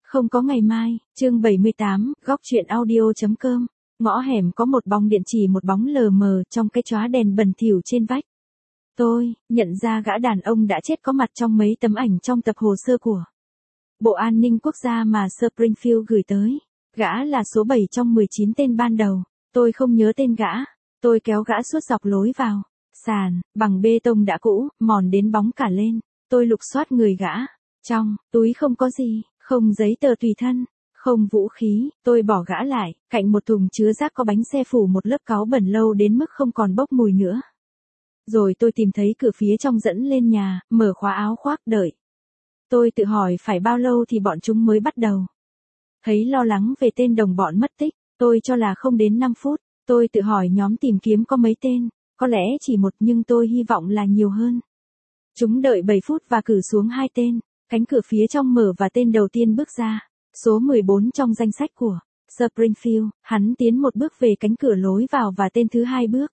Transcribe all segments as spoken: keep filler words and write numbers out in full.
Không có ngày mai, chương bảy mươi tám, góc truyện audio.com. Ngõ hẻm có một bóng điện chỉ một bóng lờ mờ trong cái chóa đèn bẩn thỉu trên vách. Tôi nhận ra gã đàn ông đã chết có mặt trong mấy tấm ảnh trong tập hồ sơ của Bộ An ninh Quốc gia mà Springfield gửi tới. Gã là số bảy trong mười chín tên ban đầu. Tôi không nhớ tên gã. Tôi kéo gã suốt dọc lối vào. Sàn, bằng bê tông đã cũ, mòn đến bóng cả lên. Tôi lục soát người gã. Trong túi không có gì, không giấy tờ tùy thân, không vũ khí. Tôi bỏ gã lại, cạnh một thùng chứa rác có bánh xe phủ một lớp cáu bẩn lâu đến mức không còn bốc mùi nữa. Rồi tôi tìm thấy cửa phía trong dẫn lên nhà, mở khóa áo khoác đợi. Tôi tự hỏi phải bao lâu thì bọn chúng mới bắt đầu. Thấy lo lắng về tên đồng bọn mất tích, tôi cho là không đến năm phút. Tôi tự hỏi nhóm tìm kiếm có mấy tên, có lẽ chỉ một nhưng tôi hy vọng là nhiều hơn. Chúng đợi bảy phút và cử xuống hai tên. Cánh cửa phía trong mở và tên đầu tiên bước ra. Số mười bốn trong danh sách của Springfield. Hắn tiến một bước về cánh cửa lối vào và tên thứ hai bước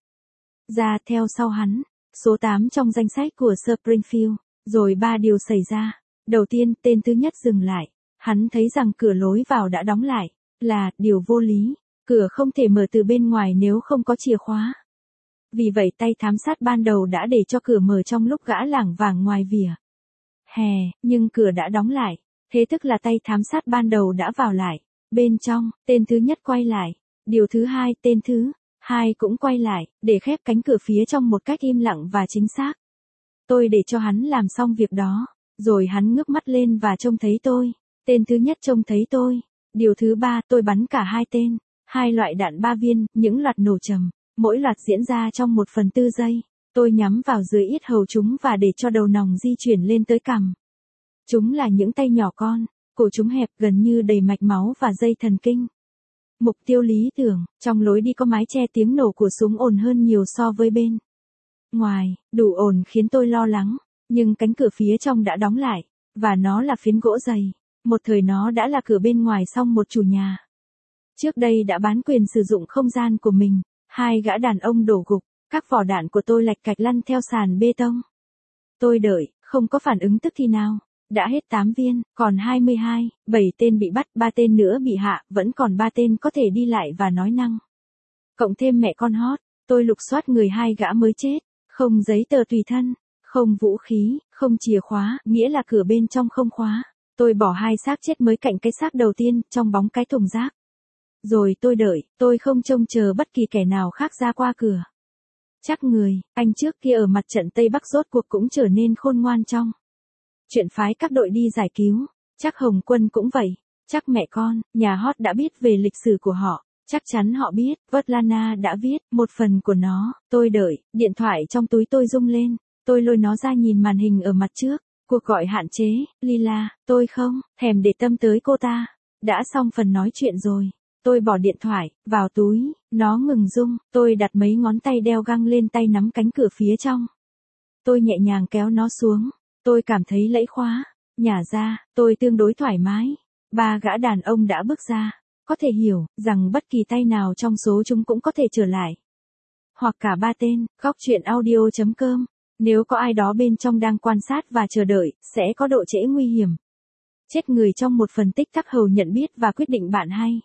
ra theo sau hắn. Số tám trong danh sách của Springfield. Rồi ba điều xảy ra. Đầu tiên, tên thứ nhất dừng lại. Hắn thấy rằng cửa lối vào đã đóng lại. Là điều vô lý. Cửa không thể mở từ bên ngoài nếu không có chìa khóa. Vì vậy tay thám sát ban đầu đã để cho cửa mở trong lúc gã lảng vảng ngoài vỉa hè, nhưng cửa đã đóng lại. Thế tức là tay thám sát ban đầu đã vào lại. Bên trong, tên thứ nhất quay lại. Điều thứ hai, tên thứ hai cũng quay lại, để khép cánh cửa phía trong một cách im lặng và chính xác. Tôi để cho hắn làm xong việc đó. Rồi hắn ngước mắt lên và trông thấy tôi. Tên thứ nhất trông thấy tôi. Điều thứ ba, tôi bắn cả hai tên. Hai loại đạn ba viên, những loạt nổ trầm. Mỗi loạt diễn ra trong một phần tư giây. Tôi nhắm vào dưới yết hầu chúng và để cho đầu nòng di chuyển lên tới cằm. Chúng là những tay nhỏ con, cổ chúng hẹp gần như đầy mạch máu và dây thần kinh. Mục tiêu lý tưởng, trong lối đi có mái che tiếng nổ của súng ồn hơn nhiều so với bên ngoài, đủ ồn khiến tôi lo lắng, nhưng cánh cửa phía trong đã đóng lại, và nó là phiến gỗ dày. Một thời nó đã là cửa bên ngoài xong một chủ nhà. Trước đây đã bán quyền sử dụng không gian của mình, hai gã đàn ông đổ gục. Các vỏ đạn của tôi lạch cạch lăn theo sàn bê tông. Tôi đợi, không có phản ứng tức thì nào. Đã hết tám viên, còn hai mươi hai, bảy tên bị bắt, ba tên nữa bị hạ, vẫn còn ba tên có thể đi lại và nói năng. Cộng thêm mẹ con hót, tôi lục soát người hai gã mới chết, không giấy tờ tùy thân, không vũ khí, không chìa khóa, nghĩa là cửa bên trong không khóa. Tôi bỏ hai xác chết mới cạnh cái xác đầu tiên, trong bóng cái thùng rác. Rồi tôi đợi, tôi không trông chờ bất kỳ kẻ nào khác ra qua cửa. Chắc người, anh trước kia ở mặt trận Tây Bắc rốt cuộc cũng trở nên khôn ngoan trong chuyện phái các đội đi giải cứu. Chắc Hồng Quân cũng vậy. Chắc mẹ con, nhà hot đã biết về lịch sử của họ. Chắc chắn họ biết, Svetlana đã viết một phần của nó. Tôi đợi, điện thoại trong túi tôi rung lên. Tôi lôi nó ra nhìn màn hình ở mặt trước. Cuộc gọi hạn chế, Lila, tôi không thèm để tâm tới cô ta. Đã xong phần nói chuyện rồi. Tôi bỏ điện thoại vào túi, nó ngừng rung, tôi đặt mấy ngón tay đeo găng lên tay nắm cánh cửa phía trong. Tôi nhẹ nhàng kéo nó xuống, tôi cảm thấy lẫy khóa, nhả ra, tôi tương đối thoải mái. Ba gã đàn ông đã bước ra, có thể hiểu rằng bất kỳ tay nào trong số chúng cũng có thể trở lại. Hoặc cả ba tên, góc truyện audio.com. Nếu có ai đó bên trong đang quan sát và chờ đợi, sẽ có độ trễ nguy hiểm. Chết người trong một phần tích tắc hầu nhận biết và quyết định bạn hay.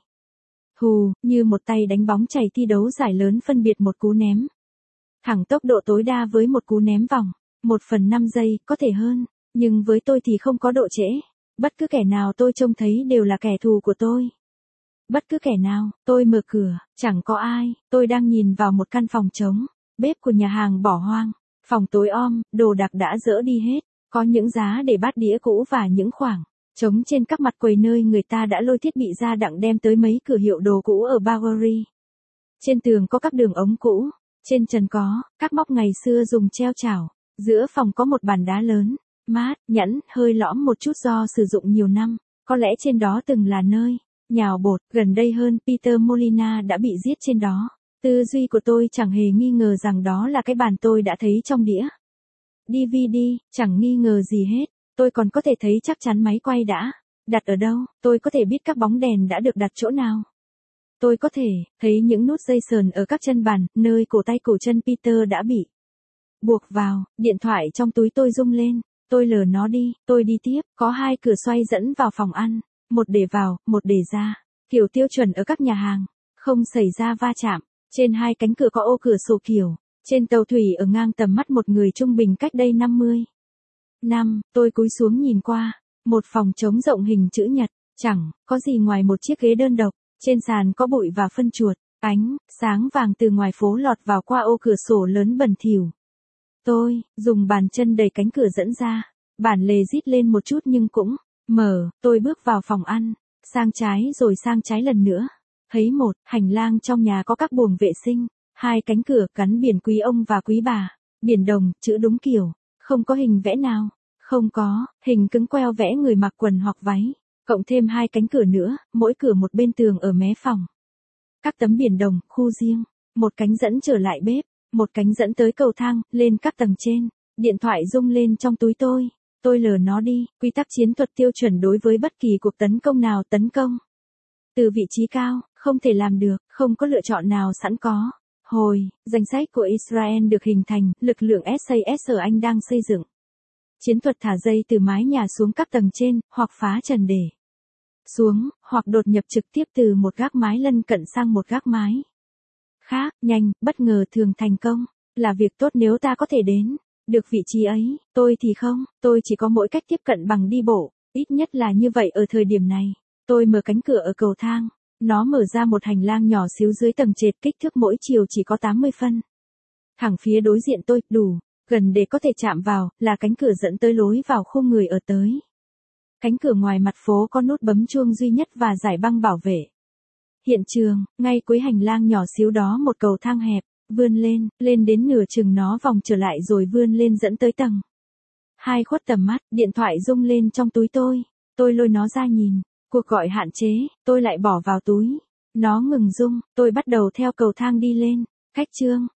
Hù, như một tay đánh bóng chày thi đấu giải lớn phân biệt một cú ném thẳng tốc độ tối đa với một cú ném vòng. Một phần năm giây, có thể hơn. Nhưng với tôi thì không có độ trễ. Bất cứ kẻ nào tôi trông thấy đều là kẻ thù của tôi. Bất cứ kẻ nào, tôi mở cửa, chẳng có ai. Tôi đang nhìn vào một căn phòng trống. Bếp của nhà hàng bỏ hoang. Phòng tối om, đồ đạc đã dỡ đi hết. Có những giá để bát đĩa cũ và những khoảng trống trên các mặt quầy nơi người ta đã lôi thiết bị ra đặng đem tới mấy cửa hiệu đồ cũ ở Bowery. Trên tường có các đường ống cũ. Trên trần có các móc ngày xưa dùng treo chảo. Giữa phòng có một bàn đá lớn, mát, nhẵn, hơi lõm một chút do sử dụng nhiều năm. Có lẽ trên đó từng là nơi nhào bột. Gần đây hơn, Peter Molina đã bị giết trên đó. Tư duy của tôi chẳng hề nghi ngờ rằng đó là cái bàn tôi đã thấy trong đĩa đê vê đê, chẳng nghi ngờ gì hết. Tôi còn có thể thấy chắc chắn máy quay đã đặt ở đâu. Tôi có thể biết các bóng đèn đã được đặt chỗ nào. Tôi có thể thấy những nút dây sờn ở các chân bàn, nơi cổ tay cổ chân Peter đã bị buộc vào. Điện thoại trong túi tôi rung lên. Tôi lờ nó đi. Tôi đi tiếp. Có hai cửa xoay dẫn vào phòng ăn. một để vào, một để ra, kiểu tiêu chuẩn ở các nhà hàng, không xảy ra va chạm. Trên hai cánh cửa có ô cửa sổ kiểu, trên tàu thủy ở ngang tầm mắt một người trung bình cách đây năm mươi năm, tôi cúi xuống nhìn qua, một phòng trống rộng hình chữ nhật, chẳng có gì ngoài một chiếc ghế đơn độc, trên sàn có bụi và phân chuột, ánh sáng vàng từ ngoài phố lọt vào qua ô cửa sổ lớn bẩn thỉu. Tôi dùng bàn chân đẩy cánh cửa dẫn ra, bản lề rít lên một chút nhưng cũng mở, tôi bước vào phòng ăn, sang trái rồi sang trái lần nữa. Thấy một hành lang trong nhà có các buồng vệ sinh, hai cánh cửa gắn biển quý ông và quý bà, biển đồng, chữ đúng kiểu, không có hình vẽ nào, không có hình cứng queo vẽ người mặc quần hoặc váy, cộng thêm hai cánh cửa nữa, mỗi cửa một bên tường ở mé phòng. Các tấm biển đồng, khu riêng, một cánh dẫn trở lại bếp, một cánh dẫn tới cầu thang, lên các tầng trên, điện thoại rung lên trong túi tôi, tôi lờ nó đi, quy tắc chiến thuật tiêu chuẩn đối với bất kỳ cuộc tấn công nào tấn công. Từ vị trí cao, không thể làm được, không có lựa chọn nào sẵn có. Hồi, danh sách của Israel được hình thành, lực lượng ét a ét ở Anh đang xây dựng. Chiến thuật thả dây từ mái nhà xuống các tầng trên, hoặc phá trần để xuống, hoặc đột nhập trực tiếp từ một gác mái lân cận sang một gác mái khác, nhanh, bất ngờ thường thành công, là việc tốt nếu ta có thể đến được vị trí ấy, tôi thì không, tôi chỉ có mỗi cách tiếp cận bằng đi bộ, ít nhất là như vậy ở thời điểm này. Tôi mở cánh cửa ở cầu thang, nó mở ra một hành lang nhỏ xíu dưới tầng trệt, kích thước mỗi chiều chỉ có tám mươi phân. Thẳng phía đối diện tôi, đủ gần để có thể chạm vào, là cánh cửa dẫn tới lối vào khu người ở tới. Cánh cửa ngoài mặt phố có nút bấm chuông duy nhất và giải băng bảo vệ. Hiện trường, ngay cuối hành lang nhỏ xíu đó một cầu thang hẹp, vươn lên, lên đến nửa chừng nó vòng trở lại rồi vươn lên dẫn tới tầng hai khuất tầm mắt, điện thoại rung lên trong túi tôi, tôi lôi nó ra nhìn. Cuộc gọi hạn chế, tôi lại bỏ vào túi. Nó ngừng rung, tôi bắt đầu theo cầu thang đi lên. Khách trương,